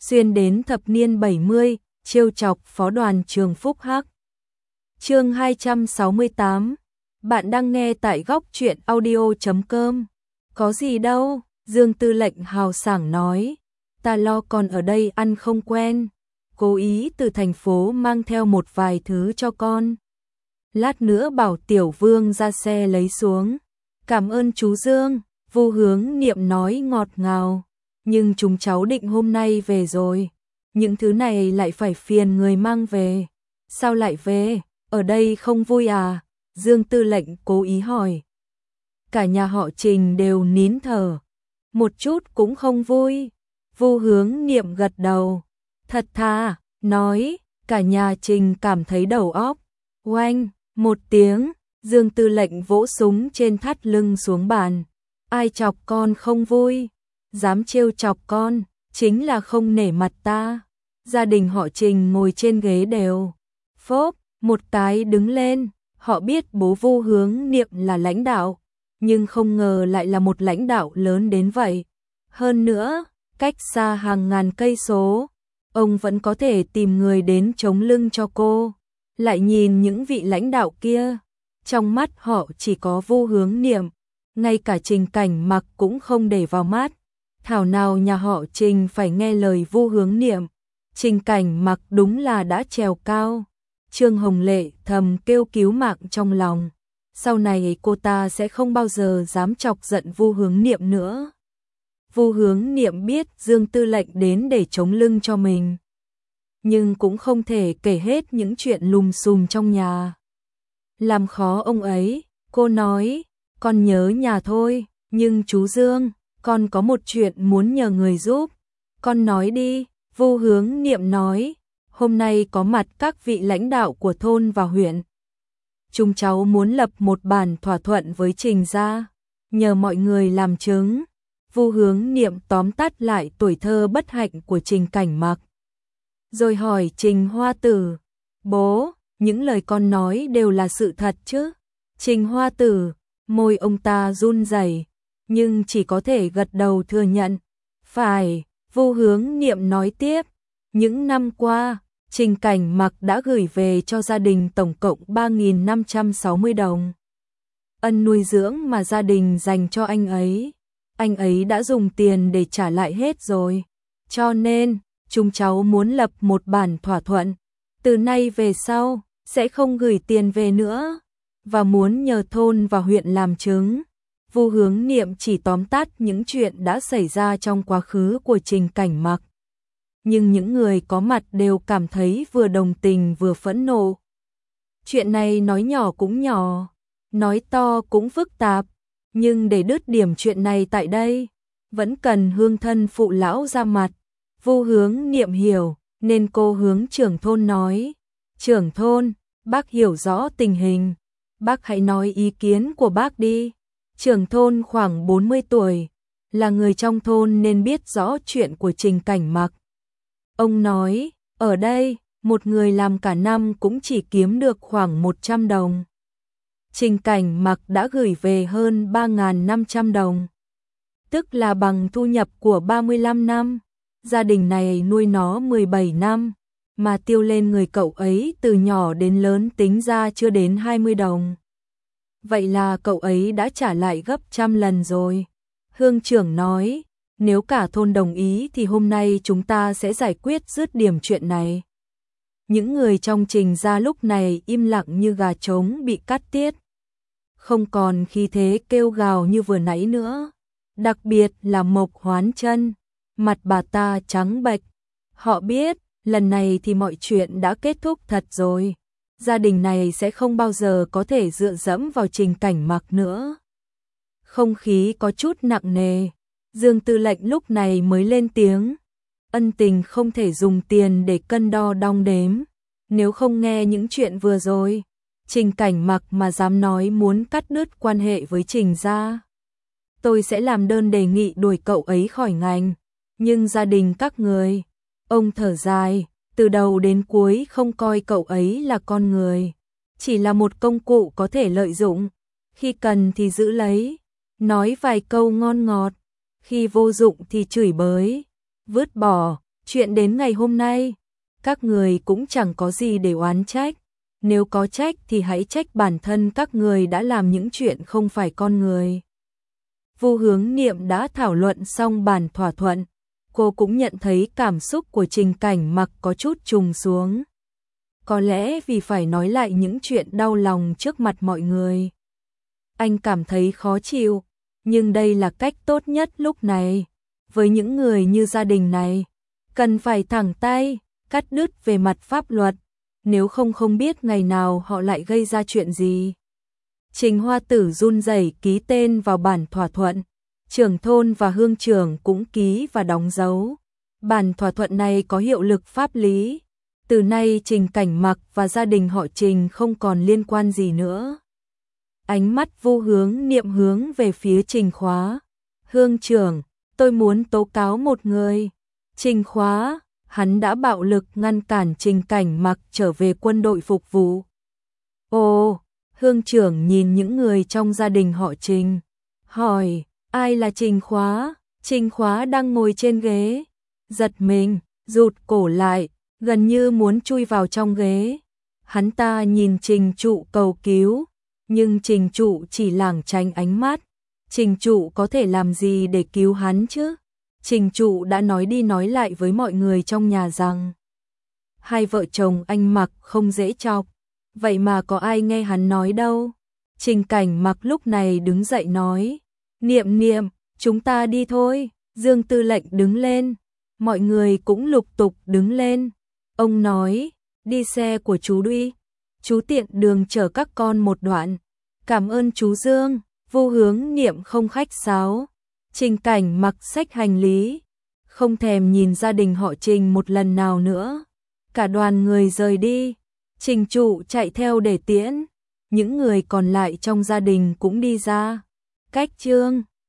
xuyên đến thập niên 70, trêu chọc phó đoàn trường Phúc Hắc. Chương 268. Bạn đang nghe tại góc truyện audio.com. Có gì đâu, Dương Tư lệnh hào sảng nói, ta lo còn ở đây ăn không quen, cố ý từ thành phố mang theo một vài thứ cho con. Lát nữa bảo Tiểu Vương ra xe lấy xuống. Cảm ơn chú Dương, Vu Hướng Niệm nói ngọt ngào, nhưng chúng cháu định hôm nay về rồi, những thứ này lại phải phiền người mang về. Sao lại về, ở đây không vui à? Dương Tư lệnh cố ý hỏi. Cả nhà họ Trình đều nín thở, một chút cũng không vui. Vu Hướng Niệm gật đầu, thật thà, nói, cả nhà Trình cảm thấy đầu óc. Oanh, một tiếng, Dương Tư lệnh vỗ súng trên thắt lưng xuống bàn. Ai chọc con không vui, dám trêu chọc con, chính là không nể mặt ta. Gia đình họ Trình ngồi trên ghế đều phốp một cái đứng lên. Họ biết bố Vu Hướng Niệm là lãnh đạo, nhưng không ngờ lại là một lãnh đạo lớn đến vậy. Hơn nữa, cách xa hàng ngàn cây số, ông vẫn có thể tìm người đến chống lưng cho cô. Lại nhìn những vị lãnh đạo kia, trong mắt họ chỉ có Vu Hướng Niệm, ngay cả Trình Cảnh Mặc cũng không để vào mắt. Thảo nào nhà họ Trình phải nghe lời Vu Hướng Niệm. Trình Cảnh Mặc đúng là đã trèo cao. Trương Hồng Lệ thầm kêu cứu mạng trong lòng. Sau này cô ta sẽ không bao giờ dám chọc giận Vu Hướng Niệm nữa. Vu Hướng Niệm biết Dương Tư lệnh đến để chống lưng cho mình, nhưng cũng không thể kể hết những chuyện lùm xùm trong nhà, làm khó ông ấy. Cô nói, con nhớ nhà thôi, nhưng chú Dương, con có một chuyện muốn nhờ người giúp. Con nói đi. Vu Hướng Niệm nói, hôm nay có mặt các vị lãnh đạo của thôn và huyện. Chúng cháu muốn lập một bản thỏa thuận với Trình gia, nhờ mọi người làm chứng. Vu Hướng Niệm tóm tắt lại tuổi thơ bất hạnh của Trình Cảnh Mặc, rồi hỏi Trình Hoa Tử, bố, những lời con nói đều là sự thật chứ? Trình Hoa Tử, môi ông ta run rẩy, nhưng chỉ có thể gật đầu thừa nhận. Phải. Vu Hướng Niệm nói tiếp, những năm qua, Trình Cảnh Mặc đã gửi về cho gia đình tổng cộng 3.560 đồng. Ân nuôi dưỡng mà gia đình dành cho anh ấy đã dùng tiền để trả lại hết rồi. Cho nên, chúng cháu muốn lập một bản thỏa thuận, từ nay về sau, sẽ không gửi tiền về nữa, và muốn nhờ thôn và huyện làm chứng. Vu Hướng Niệm chỉ tóm tắt những chuyện đã xảy ra trong quá khứ của Trình Cảnh Mặc, nhưng những người có mặt đều cảm thấy vừa đồng tình vừa phẫn nộ. Chuyện này nói nhỏ cũng nhỏ, nói to cũng phức tạp, nhưng để đứt điểm chuyện này tại đây, vẫn cần hương thân phụ lão ra mặt. Vu Hướng Niệm hiểu, nên cô hướng trưởng thôn nói, trưởng thôn, bác hiểu rõ tình hình, bác hãy nói ý kiến của bác đi. Trưởng thôn khoảng 40 tuổi, là người trong thôn nên biết rõ chuyện của Trình Cảnh Mặc. Ông nói, ở đây, một người làm cả năm cũng chỉ kiếm được khoảng 100 đồng. Trình Cảnh Mặc đã gửi về hơn 3.500 đồng, tức là bằng thu nhập của 35 năm. Gia đình này nuôi nó 17 năm, mà tiêu lên người cậu ấy từ nhỏ đến lớn tính ra chưa đến 20 đồng. Vậy là cậu ấy đã trả lại gấp trăm lần rồi. Hương trưởng nói, nếu cả thôn đồng ý thì hôm nay chúng ta sẽ giải quyết dứt điểm chuyện này. Những người trong Trình gia lúc này im lặng như gà trống bị cắt tiết, không còn khí thế kêu gào như vừa nãy nữa. Đặc biệt là Mộc Hoán Chân, mặt bà ta trắng bệch. Họ biết, lần này thì mọi chuyện đã kết thúc thật rồi. Gia đình này sẽ không bao giờ có thể dựa dẫm vào Trình Cảnh Mặc nữa. Không khí có chút nặng nề. Dương Tư lệnh lúc này mới lên tiếng. Ân tình không thể dùng tiền để cân đo đong đếm. Nếu không nghe những chuyện vừa rồi, Trình Cảnh Mặc mà dám nói muốn cắt đứt quan hệ với Trình gia, tôi sẽ làm đơn đề nghị đuổi cậu ấy khỏi ngành. Nhưng gia đình các người, ông thở dài, từ đầu đến cuối không coi cậu ấy là con người, chỉ là một công cụ có thể lợi dụng, khi cần thì giữ lấy, nói vài câu ngon ngọt, khi vô dụng thì chửi bới, vứt bỏ. Chuyện đến ngày hôm nay, các người cũng chẳng có gì để oán trách. Nếu có trách thì hãy trách bản thân các người đã làm những chuyện không phải con người. Vu Hướng Niệm đã thảo luận xong bản thỏa thuận. Cô cũng nhận thấy cảm xúc của Trình Cảnh Mặc có chút trùng xuống. Có lẽ vì phải nói lại những chuyện đau lòng trước mặt mọi người. Anh cảm thấy khó chịu, nhưng đây là cách tốt nhất lúc này. Với những người như gia đình này, cần phải thẳng tay, cắt đứt về mặt pháp luật, nếu không biết ngày nào họ lại gây ra chuyện gì. Trình Hoa Tử run rẩy ký tên vào bản thỏa thuận, trưởng thôn và hương trưởng cũng ký và đóng dấu. Bản thỏa thuận này có hiệu lực pháp lý. Từ nay Trình Cảnh Mặc và gia đình họ Trình không còn liên quan gì nữa. Ánh mắt Vu Hướng Niệm hướng về phía Trình Khóa. Hương trưởng, tôi muốn tố cáo một người. Trình Khóa, hắn đã bạo lực ngăn cản Trình Cảnh Mặc trở về quân đội phục vụ. Ồ, hương trưởng nhìn những người trong gia đình họ Trình, hỏi, ai là Trình Khóa? Trình Khóa đang ngồi trên ghế, giật mình, rụt cổ lại, gần như muốn chui vào trong ghế. Hắn ta nhìn Trình Trụ cầu cứu, nhưng Trình Trụ chỉ lảng tránh ánh mắt. Trình Trụ có thể làm gì để cứu hắn chứ? Trình Trụ đã nói đi nói lại với mọi người trong nhà rằng hai vợ chồng anh Mặc không dễ chọc, vậy mà có ai nghe hắn nói đâu. Trình Cảnh Mặc lúc này đứng dậy nói, Niệm Niệm, chúng ta đi thôi. Dương Tư lệnh đứng lên, mọi người cũng lục tục đứng lên. Ông nói, đi xe của chú đi, chú tiện đường chở các con một đoạn. Cảm ơn chú Dương. Vu Hướng Niệm không khách sáo. Trình Cảnh Mặc xách hành lý, không thèm nhìn gia đình họ Trình một lần nào nữa. Cả đoàn người rời đi, Trình Trụ chạy theo để tiễn. Những người còn lại trong gia đình cũng đi ra. Cách chương